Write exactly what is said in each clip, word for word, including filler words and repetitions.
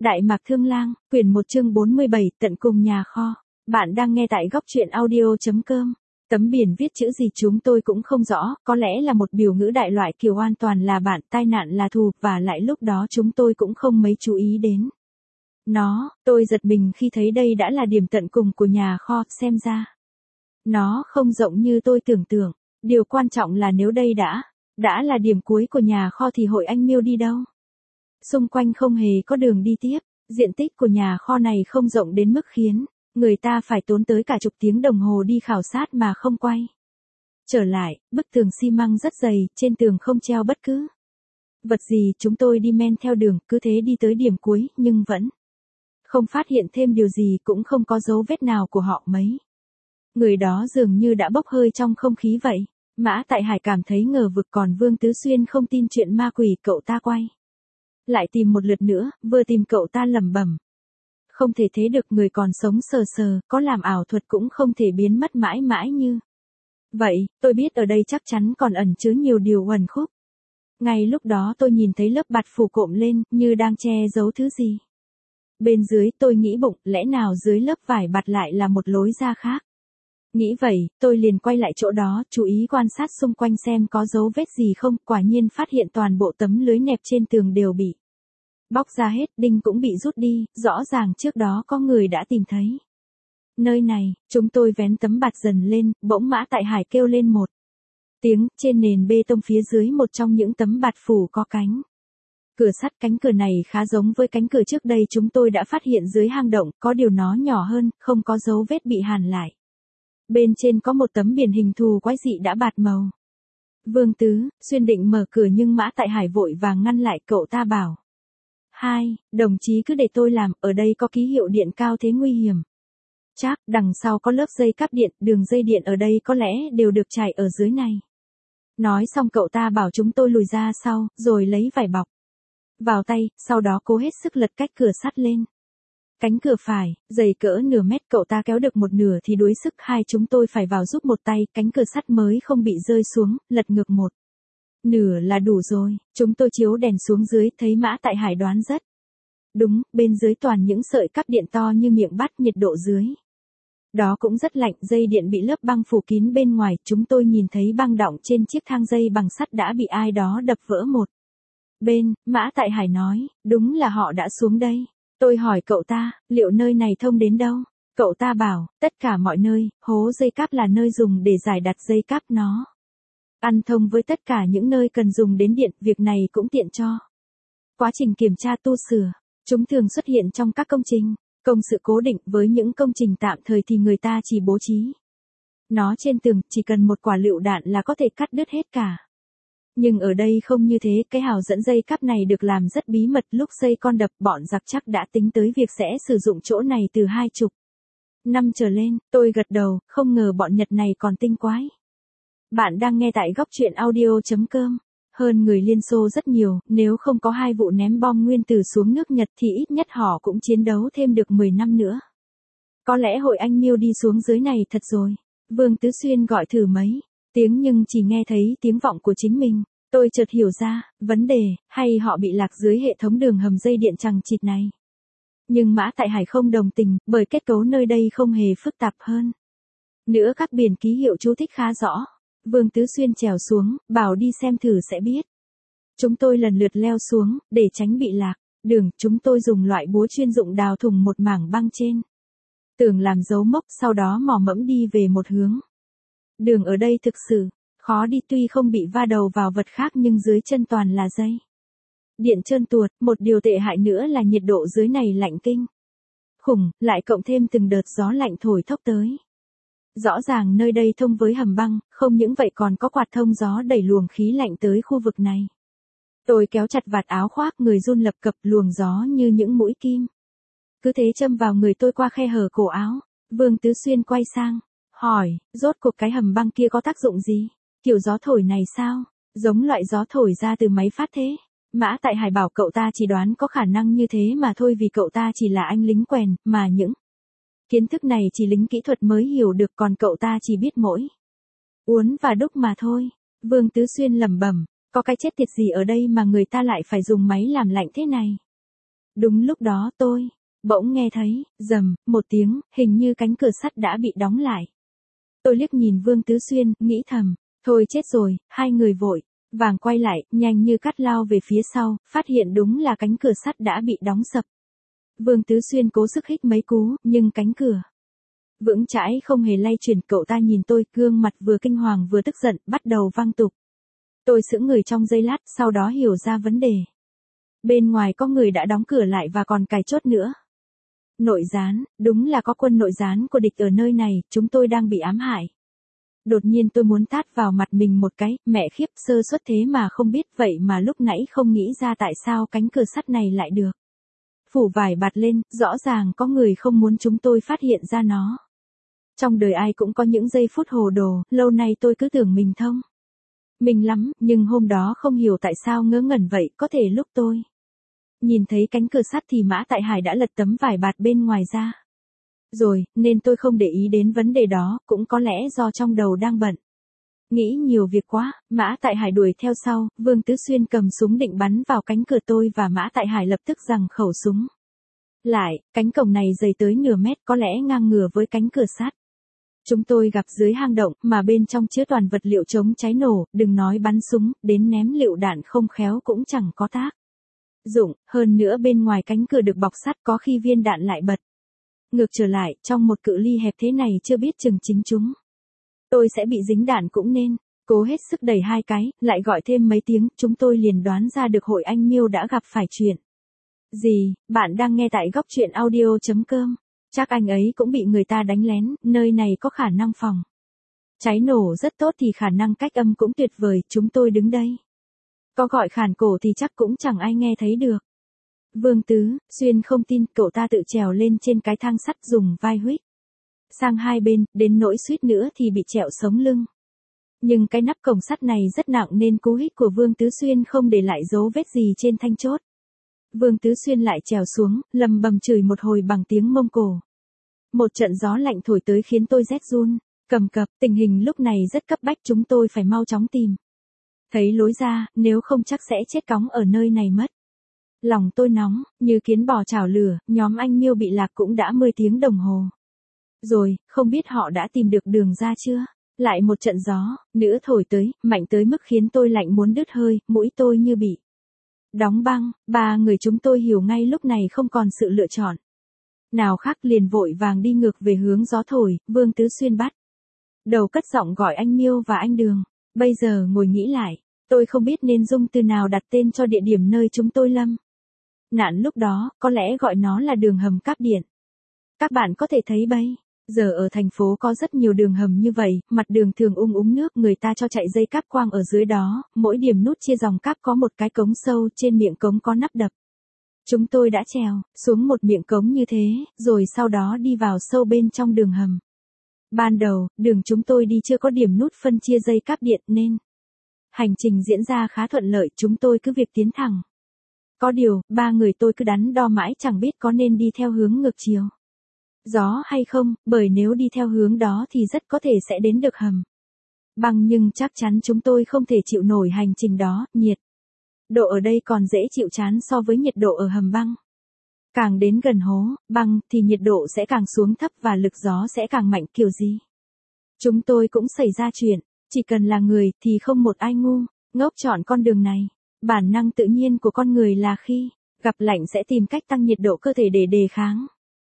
Đại Mạc Thương Lang, quyển một chương bốn mươi bảy, tận cùng nhà kho. Bạn đang nghe tại góc truyện audio.com. Tấm biển viết chữ gì chúng tôi cũng không rõ, có lẽ là một biểu ngữ đại loại kiểu hoàn toàn là bạn, tai nạn là thù, và lại lúc đó chúng tôi cũng không mấy chú ý đến nó. Tôi giật mình khi thấy đây đã là điểm tận cùng của nhà kho, xem ra nó không rộng như tôi tưởng tượng. Điều quan trọng là nếu đây đã, đã là điểm cuối của nhà kho thì hội anh Miêu đi đâu? Xung quanh không hề có đường đi tiếp, diện tích của nhà kho này không rộng đến mức khiến người ta phải tốn tới cả chục tiếng đồng hồ đi khảo sát mà không quay trở lại. Bức tường xi măng rất dày, trên tường không treo bất cứ vật gì. Chúng tôi đi men theo đường, cứ thế đi tới điểm cuối, nhưng vẫn không phát hiện thêm điều gì, cũng không có dấu vết nào của họ mấy người đó, dường như đã bốc hơi trong không khí vậy. Mã Tại Hải cảm thấy ngờ vực, còn Vương Tứ Xuyên không tin chuyện ma quỷ. Cậu ta quay lại tìm một lượt nữa, vừa tìm cậu ta lẩm bẩm: không thể thế được, người còn sống sờ sờ, có làm ảo thuật cũng không thể biến mất mãi mãi như vậy. Tôi biết ở đây chắc chắn còn ẩn chứa nhiều điều uẩn khúc. Ngay lúc đó tôi nhìn thấy lớp bạt phủ cộm lên, như đang che giấu thứ gì bên dưới. Tôi nghĩ bụng, lẽ nào dưới lớp vải bạt lại là một lối ra khác? Nghĩ vậy, tôi liền quay lại chỗ đó, chú ý quan sát xung quanh xem có dấu vết gì không. Quả nhiên phát hiện toàn bộ tấm lưới nẹp trên tường đều bị bóc ra hết, đinh cũng bị rút đi, rõ ràng trước đó có người đã tìm thấy nơi này. Chúng tôi vén tấm bạt dần lên, bỗng Mã Tại Hải kêu lên một tiếng. Trên nền bê tông phía dưới một trong những tấm bạt phủ có cánh cửa sắt. Cánh cửa này khá giống với cánh cửa trước đây chúng tôi đã phát hiện dưới hang động, có điều nó nhỏ hơn, không có dấu vết bị hàn lại. Bên trên có một tấm biển hình thù quái dị đã bạt màu. Vương Tứ Xuyên định mở cửa nhưng Mã Tại Hải vội vàng ngăn lại. Cậu ta bảo: hai, đồng chí cứ để tôi làm, ở đây có ký hiệu điện cao thế nguy hiểm chắc, đằng sau có lớp dây cáp điện, đường dây điện ở đây có lẽ đều được trải ở dưới này. Nói xong cậu ta bảo chúng tôi lùi ra sau, rồi lấy vải bọc vào tay, sau đó cố hết sức lật cách cửa sắt lên. Cánh cửa phải, dày cỡ nửa mét, cậu ta kéo được một nửa thì đuối sức, hai chúng tôi phải vào giúp một tay, cánh cửa sắt mới không bị rơi xuống, lật ngược một nửa là đủ rồi. Chúng tôi chiếu đèn xuống dưới, thấy Mã Tại Hải đoán rất đúng, bên dưới toàn những sợi cáp điện to như miệng bát, nhiệt độ dưới đó cũng rất lạnh, dây điện bị lớp băng phủ kín bên ngoài. Chúng tôi nhìn thấy băng đọng trên chiếc thang dây bằng sắt đã bị ai đó đập vỡ một bên. Mã Tại Hải nói: đúng là họ đã xuống đây. Tôi hỏi cậu ta, liệu nơi này thông đến đâu? Cậu ta bảo, tất cả mọi nơi. Hố dây cáp là nơi dùng để giải đặt dây cáp, nó ăn thông với tất cả những nơi cần dùng đến điện. Việc này cũng tiện cho quá trình kiểm tra tu sửa. Chúng thường xuất hiện trong các công trình công sự cố định. Với những công trình tạm thời thì người ta chỉ bố trí nó trên tường, chỉ cần một quả lựu đạn là có thể cắt đứt hết cả. Nhưng ở đây không như thế, cái hào dẫn dây cáp này được làm rất bí mật. Lúc xây con đập, bọn giặc chắc đã tính tới việc sẽ sử dụng chỗ này từ hai chục năm trở lên. Tôi gật đầu, không ngờ bọn Nhật này còn tinh quái. Bạn đang nghe tại góc truyện audio.com. Hơn người Liên Xô rất nhiều, nếu không có hai vụ ném bom nguyên tử xuống nước Nhật thì ít nhất họ cũng chiến đấu thêm được mười năm nữa. Có lẽ hội anh Miêu đi xuống dưới này thật rồi. Vương Tứ Xuyên gọi thử mấy tiếng nhưng chỉ nghe thấy tiếng vọng của chính mình. Tôi chợt hiểu ra vấn đề, hay họ bị lạc dưới hệ thống đường hầm dây điện chằng chịt này. Nhưng Mã Tại Hải không đồng tình, bởi kết cấu nơi đây không hề phức tạp hơn nữa, các biển ký hiệu chú thích khá rõ. Vương Tứ Xuyên trèo xuống, bảo đi xem thử sẽ biết. Chúng tôi lần lượt leo xuống, để tránh bị lạc đường. Chúng tôi dùng loại búa chuyên dụng đào thủng một mảng băng trên tường làm dấu mốc, sau đó mò mẫm đi về một hướng. Đường ở đây thực sự khó đi, tuy không bị va đầu vào vật khác nhưng dưới chân toàn là dây điện trơn tuột. Một điều tệ hại nữa là nhiệt độ dưới này lạnh kinh khủng, lại cộng thêm từng đợt gió lạnh thổi thốc tới. Rõ ràng nơi đây thông với hầm băng, không những vậy còn có quạt thông gió đẩy luồng khí lạnh tới khu vực này. Tôi kéo chặt vạt áo khoác, người run lập cập, luồng gió như những mũi kim cứ thế châm vào người tôi qua khe hở cổ áo. Vương Tứ Xuyên quay sang hỏi, rốt cuộc cái hầm băng kia có tác dụng gì? Kiểu gió thổi này sao? Giống loại gió thổi ra từ máy phát thế. Mã Tại Hải bảo cậu ta chỉ đoán có khả năng như thế mà thôi, vì cậu ta chỉ là anh lính quèn, mà những kiến thức này chỉ lính kỹ thuật mới hiểu được, còn cậu ta chỉ biết mỗi uốn và đúc mà thôi. Vương Tứ Xuyên lẩm bẩm, có cái chết tiệt gì ở đây mà người ta lại phải dùng máy làm lạnh thế này? Đúng lúc đó tôi bỗng nghe thấy, rầm, một tiếng, hình như cánh cửa sắt đã bị đóng lại. Tôi liếc nhìn Vương Tứ Xuyên, nghĩ thầm, thôi chết rồi, hai người vội vàng quay lại, nhanh như cắt lao về phía sau, phát hiện đúng là cánh cửa sắt đã bị đóng sập. Vương Tứ Xuyên cố sức hít mấy cú, nhưng cánh cửa vững chãi không hề lay chuyển. Cậu ta nhìn tôi, gương mặt vừa kinh hoàng vừa tức giận, bắt đầu văng tục. Tôi sững người trong giây lát, sau đó hiểu ra vấn đề. Bên ngoài có người đã đóng cửa lại và còn cài chốt nữa. Nội gián, đúng là có quân nội gián của địch ở nơi này, chúng tôi đang bị ám hại. Đột nhiên tôi muốn tát vào mặt mình một cái, mẹ khiếp, sơ suất thế mà không biết, vậy mà lúc nãy không nghĩ ra tại sao cánh cửa sắt này lại được phủ vải bạt lên, rõ ràng có người không muốn chúng tôi phát hiện ra nó. Trong đời ai cũng có những giây phút hồ đồ, lâu nay tôi cứ tưởng mình thông minh lắm, nhưng hôm đó không hiểu tại sao ngớ ngẩn vậy, có thể lúc tôi nhìn thấy cánh cửa sắt thì Mã Tại Hải đã lật tấm vải bạt bên ngoài ra. Rồi, nên tôi không để ý đến vấn đề đó, cũng có lẽ do trong đầu đang bận. Nghĩ nhiều việc quá, Mã Tại Hải đuổi theo sau, Vương Tứ Xuyên cầm súng định bắn vào cánh cửa, tôi và Mã Tại Hải lập tức giằng khẩu súng lại, cánh cổng này dày tới nửa mét, có lẽ ngang ngửa với cánh cửa sắt. Chúng tôi gặp dưới hang động, mà bên trong chứa toàn vật liệu chống cháy nổ, đừng nói bắn súng, đến ném lựu đạn không khéo cũng chẳng có tác dụng, hơn nữa bên ngoài cánh cửa được bọc sắt, có khi viên đạn lại bật ngược trở lại, trong một cự ly hẹp thế này chưa biết chừng chính chúng tôi sẽ bị dính đạn cũng nên. Cố hết sức đẩy hai cái, lại gọi thêm mấy tiếng, chúng tôi liền đoán ra được Hội Anh Miêu đã gặp phải chuyện gì. Bạn đang nghe tại góc truyện audio chấm com. Chắc anh ấy cũng bị người ta đánh lén, nơi này có khả năng phòng cháy nổ rất tốt thì khả năng cách âm cũng tuyệt vời, chúng tôi đứng đây có gọi khản cổ thì chắc cũng chẳng ai nghe thấy được. Vương Tứ Xuyên không tin, cậu ta tự trèo lên trên cái thang sắt, dùng vai huých sang hai bên, đến nỗi suýt nữa thì bị trẹo sống lưng. Nhưng cái nắp cổng sắt này rất nặng nên cú hít của Vương Tứ Xuyên không để lại dấu vết gì trên thanh chốt. Vương Tứ Xuyên lại trèo xuống, lầm bầm chửi một hồi bằng tiếng Mông Cổ. Một trận gió lạnh thổi tới khiến tôi rét run cầm cập, tình hình lúc này rất cấp bách, chúng tôi phải mau chóng tìm thấy lối ra, nếu không chắc sẽ chết cóng ở nơi này mất. Lòng tôi nóng, như kiến bò chảo lửa, nhóm anh Miêu bị lạc cũng đã mười tiếng đồng hồ rồi, không biết họ đã tìm được đường ra chưa. Lại một trận gió nữa thổi tới, mạnh tới mức khiến tôi lạnh muốn đứt hơi, mũi tôi như bị đóng băng. Ba người chúng tôi hiểu ngay lúc này không còn sự lựa chọn nào khác, liền vội vàng đi ngược về hướng gió thổi. Vương Tứ Xuyên bắt đầu cất giọng gọi anh Miêu và anh Đường. Bây giờ ngồi nghĩ lại, tôi không biết nên dùng từ nào đặt tên cho địa điểm nơi chúng tôi lâm nạn lúc đó, có lẽ gọi nó là đường hầm cáp điện. Các bạn có thể thấy bây giờ ở thành phố có rất nhiều đường hầm như vậy, mặt đường thường ung úng nước, người ta cho chạy dây cáp quang ở dưới đó, mỗi điểm nút chia dòng cáp có một cái cống sâu, trên miệng cống có nắp đập. Chúng tôi đã trèo xuống một miệng cống như thế, rồi sau đó đi vào sâu bên trong đường hầm. Ban đầu, đường chúng tôi đi chưa có điểm nút phân chia dây cáp điện nên hành trình diễn ra khá thuận lợi, chúng tôi cứ việc tiến thẳng. Có điều, ba người tôi cứ đắn đo mãi chẳng biết có nên đi theo hướng ngược chiều gió hay không, bởi nếu đi theo hướng đó thì rất có thể sẽ đến được hầm băng, nhưng chắc chắn chúng tôi không thể chịu nổi hành trình đó. Nhiệt độ ở đây còn dễ chịu chán so với nhiệt độ ở hầm băng. Càng đến gần hố băng thì nhiệt độ sẽ càng xuống thấp và lực gió sẽ càng mạnh, kiểu gì chúng tôi cũng xảy ra chuyện. Chỉ cần là người thì không một ai ngu ngốc chọn con đường này. Bản năng tự nhiên của con người là khi gặp lạnh sẽ tìm cách tăng nhiệt độ cơ thể để đề kháng.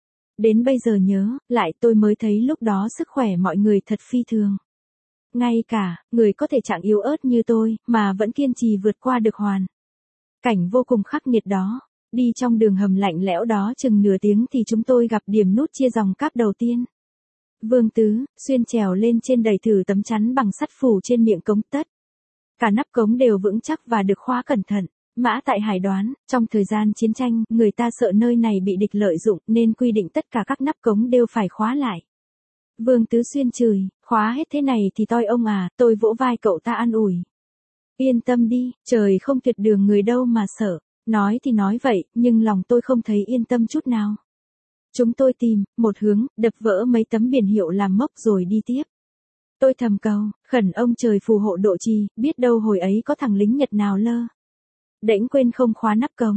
Đến bây giờ nhớ lại tôi mới thấy lúc đó sức khỏe mọi người thật phi thường. Ngay cả người có thể trạng yếu ớt như tôi mà vẫn kiên trì vượt qua được hoàn cảnh vô cùng khắc nghiệt đó. Đi trong đường hầm lạnh lẽo đó chừng nửa tiếng thì chúng tôi gặp điểm nút chia dòng cáp đầu tiên. Vương Tứ Xuyên trèo lên trên đẩy thử tấm chắn bằng sắt phủ trên miệng cống, tất cả nắp cống đều vững chắc và được khóa cẩn thận. Mã Tại Hải đoán, trong thời gian chiến tranh, người ta sợ nơi này bị địch lợi dụng nên quy định tất cả các nắp cống đều phải khóa lại. Vương Tứ Xuyên chửi, khóa hết thế này thì toi ông à. Tôi vỗ vai cậu ta an ủi. Yên tâm đi, trời không tuyệt đường người đâu mà sợ. Nói thì nói vậy, nhưng lòng tôi không thấy yên tâm chút nào. Chúng tôi tìm một hướng, đập vỡ mấy tấm biển hiệu làm mốc rồi đi tiếp. Tôi thầm cầu, khẩn ông trời phù hộ độ trì, biết đâu hồi ấy có thằng lính Nhật nào lơ đễnh quên không khóa nắp cống.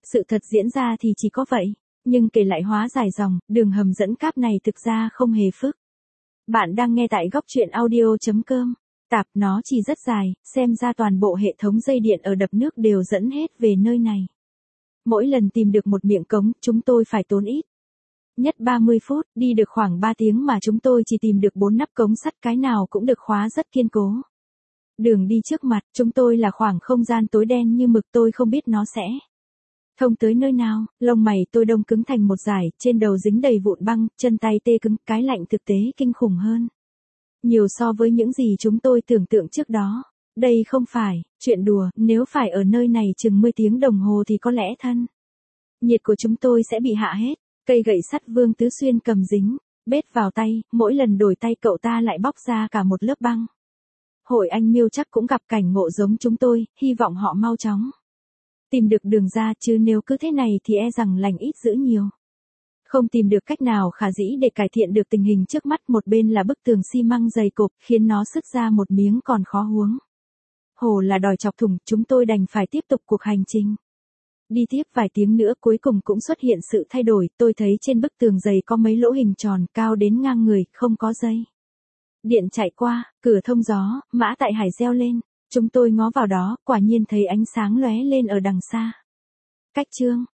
Sự thật diễn ra thì chỉ có vậy, nhưng kể lại hóa dài dòng, đường hầm dẫn cáp này thực ra không hề phức. Bạn đang nghe tại góc truyện audio.com. Tạp nó chỉ rất dài, xem ra toàn bộ hệ thống dây điện ở đập nước đều dẫn hết về nơi này. Mỗi lần tìm được một miệng cống, chúng tôi phải tốn ít nhất ba mươi phút, đi được khoảng ba tiếng mà chúng tôi chỉ tìm được bốn nắp cống sắt, cái nào cũng được khóa rất kiên cố. Đường đi trước mặt, chúng tôi là khoảng không gian tối đen như mực, tôi không biết nó sẽ thông tới nơi nào, lông mày tôi đông cứng thành một dải, trên đầu dính đầy vụn băng, chân tay tê cứng, cái lạnh thực tế kinh khủng hơn nhiều so với những gì chúng tôi tưởng tượng trước đó. Đây không phải chuyện đùa, nếu phải ở nơi này chừng mười tiếng đồng hồ thì có lẽ thân nhiệt của chúng tôi sẽ bị hạ hết. Cây gậy sắt Vương Tứ Xuyên cầm dính bết vào tay, mỗi lần đổi tay cậu ta lại bóc ra cả một lớp băng. Hội anh Miêu chắc cũng gặp cảnh ngộ giống chúng tôi, hy vọng họ mau chóng tìm được đường ra, chứ nếu cứ thế này thì e rằng lành ít dữ nhiều. Không tìm được cách nào khả dĩ để cải thiện được tình hình trước mắt, một bên là bức tường xi măng dày cộp, khiến nó sứt ra một miếng còn khó huống hồ là đòi chọc thủng, chúng tôi đành phải tiếp tục cuộc hành trình. Đi tiếp vài tiếng nữa cuối cùng cũng xuất hiện sự thay đổi, tôi thấy trên bức tường dày có mấy lỗ hình tròn cao đến ngang người, không có dây điện chạy qua, cửa thông gió, Mã Tại Hải reo lên. Chúng tôi ngó vào đó, quả nhiên thấy ánh sáng lóe lên ở đằng xa. Cách chương